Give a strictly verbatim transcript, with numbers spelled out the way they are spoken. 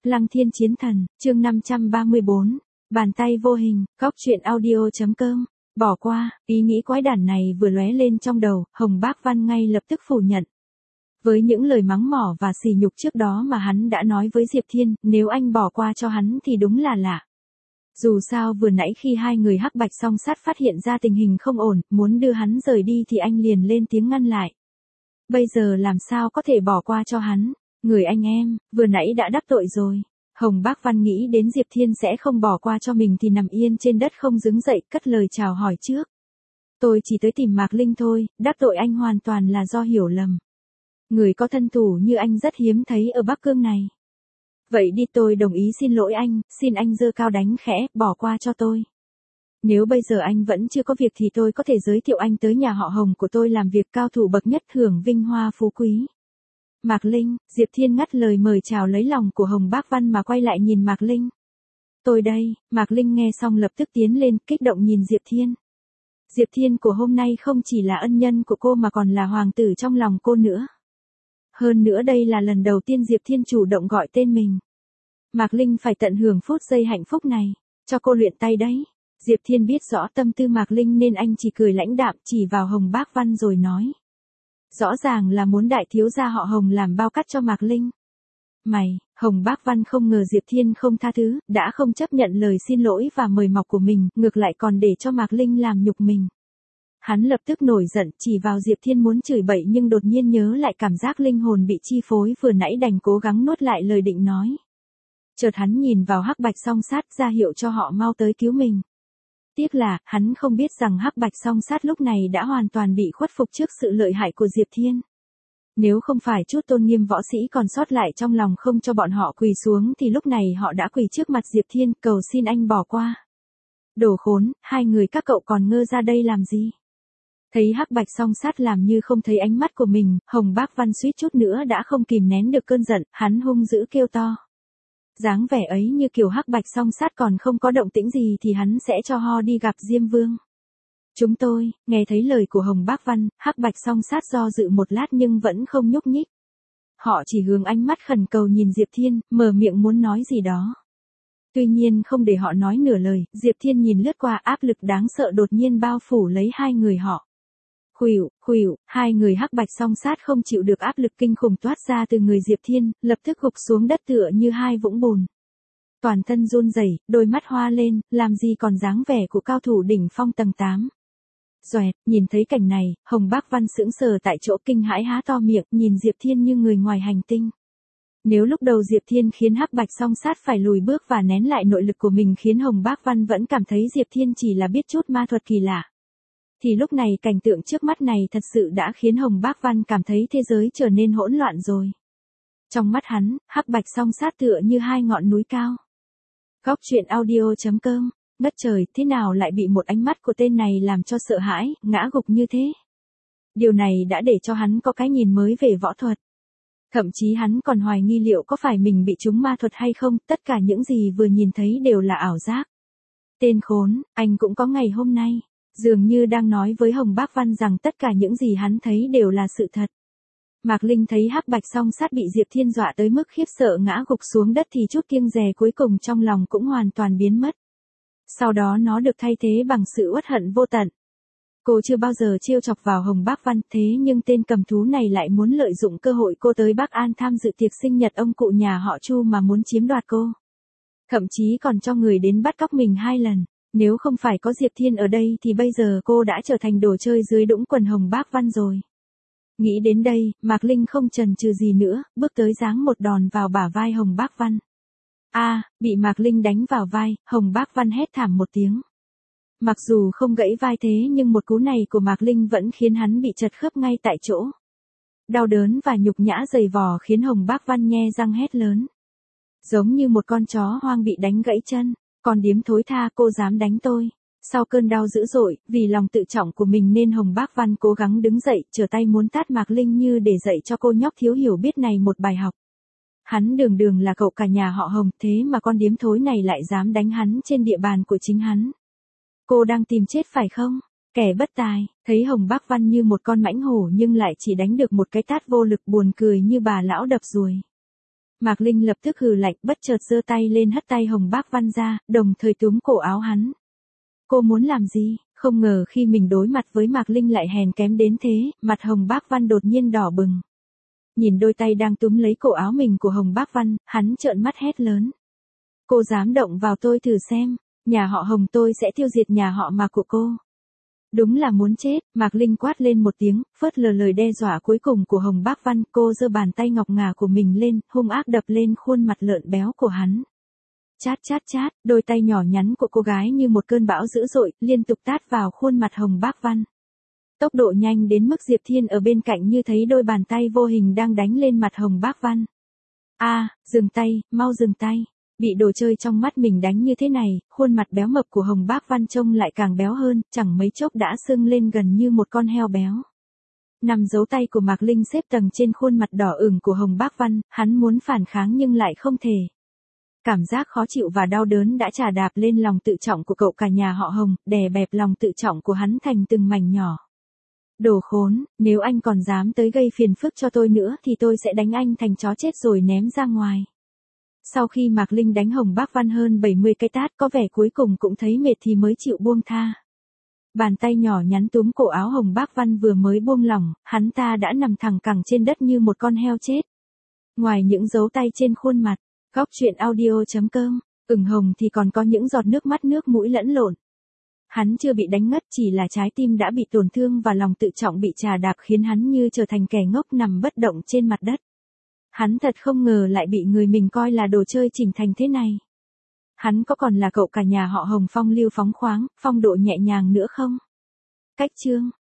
Lăng Thiên Chiến Thần, chương năm trăm ba mươi bốn, bàn tay vô hình, góc truyện audio.com, bỏ qua, ý nghĩ quái đản này vừa lóe lên trong đầu, Hồng Bác Văn ngay lập tức phủ nhận. Với những lời mắng mỏ và sỉ nhục trước đó mà hắn đã nói với Diệp Thiên, nếu anh bỏ qua cho hắn thì đúng là lạ. Dù sao vừa nãy khi hai người hắc bạch song sát phát hiện ra tình hình không ổn, muốn đưa hắn rời đi thì anh liền lên tiếng ngăn lại. Bây giờ làm sao có thể bỏ qua cho hắn, người anh em, vừa nãy đã đắc tội rồi. Hồng Bác Văn nghĩ đến Diệp Thiên sẽ không bỏ qua cho mình thì nằm yên trên đất không đứng dậy, cất lời chào hỏi trước. Tôi chỉ tới tìm Mạc Linh thôi, đắc tội anh hoàn toàn là do hiểu lầm. Người có thân thủ như anh rất hiếm thấy ở Bắc Cương này. Vậy đi, tôi đồng ý xin lỗi anh, xin anh giơ cao đánh khẽ, bỏ qua cho tôi. Nếu bây giờ anh vẫn chưa có việc thì tôi có thể giới thiệu anh tới nhà họ Hồng của tôi làm việc, cao thủ bậc nhất, hưởng vinh hoa phú quý. Mạc Linh, Diệp Thiên ngắt lời mời chào lấy lòng của Hồng Bác Văn mà quay lại nhìn Mạc Linh. Tôi đây, Mạc Linh nghe xong lập tức tiến lên, kích động nhìn Diệp Thiên. Diệp Thiên của hôm nay không chỉ là ân nhân của cô mà còn là hoàng tử trong lòng cô nữa. Hơn nữa đây là lần đầu tiên Diệp Thiên chủ động gọi tên mình. Mạc Linh phải tận hưởng phút giây hạnh phúc này, cho cô luyện tay đấy. Diệp Thiên biết rõ tâm tư Mạc Linh nên anh chỉ cười lãnh đạm chỉ vào Hồng Bác Văn rồi nói. Rõ ràng là muốn đại thiếu gia họ Hồng làm bao cắt cho Mạc Linh. Mày, Hồng Bác Văn không ngờ Diệp Thiên không tha thứ, đã không chấp nhận lời xin lỗi và mời mọc của mình, ngược lại còn để cho Mạc Linh làm nhục mình. Hắn lập tức nổi giận chỉ vào Diệp Thiên muốn chửi bậy nhưng đột nhiên nhớ lại cảm giác linh hồn bị chi phối vừa nãy đành cố gắng nuốt lại lời định nói. Chợt hắn nhìn vào hắc bạch song sát ra hiệu cho họ mau tới cứu mình. Tiếc là, hắn không biết rằng hắc bạch song sát lúc này đã hoàn toàn bị khuất phục trước sự lợi hại của Diệp Thiên. Nếu không phải chút tôn nghiêm võ sĩ còn sót lại trong lòng không cho bọn họ quỳ xuống thì lúc này họ đã quỳ trước mặt Diệp Thiên cầu xin anh bỏ qua. Đồ khốn, hai người các cậu còn ngơ ra đây làm gì? Thấy hắc bạch song sát làm như không thấy ánh mắt của mình, Hồng Bác Văn suýt chút nữa đã không kìm nén được cơn giận, hắn hung dữ kêu to. Dáng vẻ ấy như kiểu hắc bạch song sát còn không có động tĩnh gì thì hắn sẽ cho ho đi gặp Diêm Vương. Chúng tôi, nghe thấy lời của Hồng Bác Văn, hắc bạch song sát do dự một lát nhưng vẫn không nhúc nhích. Họ chỉ hướng ánh mắt khẩn cầu nhìn Diệp Thiên, mở miệng muốn nói gì đó. Tuy nhiên không để họ nói nửa lời, Diệp Thiên nhìn lướt qua, áp lực đáng sợ đột nhiên bao phủ lấy hai người họ. Khuỷu, khuỷu, hai người hắc bạch song sát không chịu được áp lực kinh khủng toát ra từ người Diệp Thiên, lập tức gục xuống đất tựa như hai vũng bùn. Toàn thân run rẩy, đôi mắt hoa lên, làm gì còn dáng vẻ của cao thủ đỉnh phong tầng tám. Xoẹt, nhìn thấy cảnh này, Hồng Bác Văn sững sờ tại chỗ kinh hãi há to miệng, nhìn Diệp Thiên như người ngoài hành tinh. Nếu lúc đầu Diệp Thiên khiến hắc bạch song sát phải lùi bước và nén lại nội lực của mình khiến Hồng Bác Văn vẫn cảm thấy Diệp Thiên chỉ là biết chút ma thuật kỳ lạ. Thì lúc này cảnh tượng trước mắt này thật sự đã khiến Hồng Bác Văn cảm thấy thế giới trở nên hỗn loạn rồi. Trong mắt hắn, hắc bạch song sát tựa như hai ngọn núi cao. Góc truyện audio.com, ngất trời, thế nào lại bị một ánh mắt của tên này làm cho sợ hãi, ngã gục như thế. Điều này đã để cho hắn có cái nhìn mới về võ thuật. Thậm chí hắn còn hoài nghi liệu có phải mình bị trúng ma thuật hay không, tất cả những gì vừa nhìn thấy đều là ảo giác. Tên khốn, anh cũng có ngày hôm nay. Dường như đang nói với Hồng Bác Văn rằng tất cả những gì hắn thấy đều là sự thật. Mạc Linh thấy hắc bạch song sát bị Diệp Thiên dọa tới mức khiếp sợ ngã gục xuống đất thì chút kiêng dè cuối cùng trong lòng cũng hoàn toàn biến mất. Sau đó nó được thay thế bằng sự uất hận vô tận. Cô chưa bao giờ trêu chọc vào Hồng Bác Văn thế nhưng tên cầm thú này lại muốn lợi dụng cơ hội cô tới Bắc An tham dự tiệc sinh nhật ông cụ nhà họ Chu mà muốn chiếm đoạt cô. Thậm chí còn cho người đến bắt cóc mình hai lần. Nếu không phải có Diệp Thiên ở đây thì bây giờ cô đã trở thành đồ chơi dưới đũng quần Hồng Bác Văn rồi. Nghĩ đến đây, Mạc Linh không chần chừ gì nữa, bước tới giáng một đòn vào bả vai Hồng Bác Văn. A, à, bị Mạc Linh đánh vào vai, Hồng Bác Văn hét thảm một tiếng. Mặc dù không gãy vai thế nhưng một cú này của Mạc Linh vẫn khiến hắn bị chật khớp ngay tại chỗ. Đau đớn và nhục nhã dày vò khiến Hồng Bác Văn nhe răng hét lớn. Giống như một con chó hoang bị đánh gãy chân. Còn điếm thối tha, cô dám đánh tôi. Sau cơn đau dữ dội, vì lòng tự trọng của mình nên Hồng Bác Văn cố gắng đứng dậy, trở tay muốn tát Mạc Linh như để dạy cho cô nhóc thiếu hiểu biết này một bài học. Hắn đường đường là cậu cả nhà họ Hồng, thế mà con điếm thối này lại dám đánh hắn trên địa bàn của chính hắn. Cô đang tìm chết phải không? Kẻ bất tài, thấy Hồng Bác Văn như một con mãnh hổ nhưng lại chỉ đánh được một cái tát vô lực buồn cười như bà lão đập ruồi. Mạc Linh lập tức hừ lạnh, bất chợt giơ tay lên hất tay Hồng Bác Văn ra, đồng thời túm cổ áo hắn. Cô muốn làm gì? Không ngờ khi mình đối mặt với Mạc Linh lại hèn kém đến thế, mặt Hồng Bác Văn đột nhiên đỏ bừng. Nhìn đôi tay đang túm lấy cổ áo mình của Hồng Bác Văn, hắn trợn mắt hét lớn. Cô dám động vào tôi thử xem, nhà họ Hồng tôi sẽ tiêu diệt nhà họ Mạc của cô. Đúng là muốn chết, Mạc Linh quát lên một tiếng, phớt lờ lời đe dọa cuối cùng của Hồng Bác Văn, cô giơ bàn tay ngọc ngà của mình lên, hung ác đập lên khuôn mặt lợn béo của hắn. Chát chát chát, đôi tay nhỏ nhắn của cô gái như một cơn bão dữ dội, liên tục tát vào khuôn mặt Hồng Bác Văn. Tốc độ nhanh đến mức Diệp Thiên ở bên cạnh như thấy đôi bàn tay vô hình đang đánh lên mặt Hồng Bác Văn. A, à, dừng tay, mau dừng tay. Bị đồ chơi trong mắt mình đánh như thế này, khuôn mặt béo mập của Hồng Bác Văn trông lại càng béo hơn, chẳng mấy chốc đã sưng lên gần như một con heo béo. Nằm dấu tay của Mạc Linh xếp tầng trên khuôn mặt đỏ ửng của Hồng Bác Văn, hắn muốn phản kháng nhưng lại không thể. Cảm giác khó chịu và đau đớn đã chà đạp lên lòng tự trọng của cậu cả nhà họ Hồng, đè bẹp lòng tự trọng của hắn thành từng mảnh nhỏ. Đồ khốn, nếu anh còn dám tới gây phiền phức cho tôi nữa thì tôi sẽ đánh anh thành chó chết rồi ném ra ngoài. Sau khi Mạc Linh đánh Hồng Bác Văn hơn bảy mươi cái tát có vẻ cuối cùng cũng thấy mệt thì mới chịu buông tha. Bàn tay nhỏ nhắn túm cổ áo Hồng Bác Văn vừa mới buông lỏng, hắn ta đã nằm thẳng cẳng trên đất như một con heo chết. Ngoài những dấu tay trên khuôn mặt, góc truyện audio chấm com, ửng hồng thì còn có những giọt nước mắt nước mũi lẫn lộn. Hắn chưa bị đánh ngất, chỉ là trái tim đã bị tổn thương và lòng tự trọng bị chà đạp khiến hắn như trở thành kẻ ngốc nằm bất động trên mặt đất. Hắn thật không ngờ lại bị người mình coi là đồ chơi chỉnh thành thế này. Hắn có còn là cậu cả nhà họ Hồng phong lưu phóng khoáng, phong độ nhẹ nhàng nữa không? Cách chương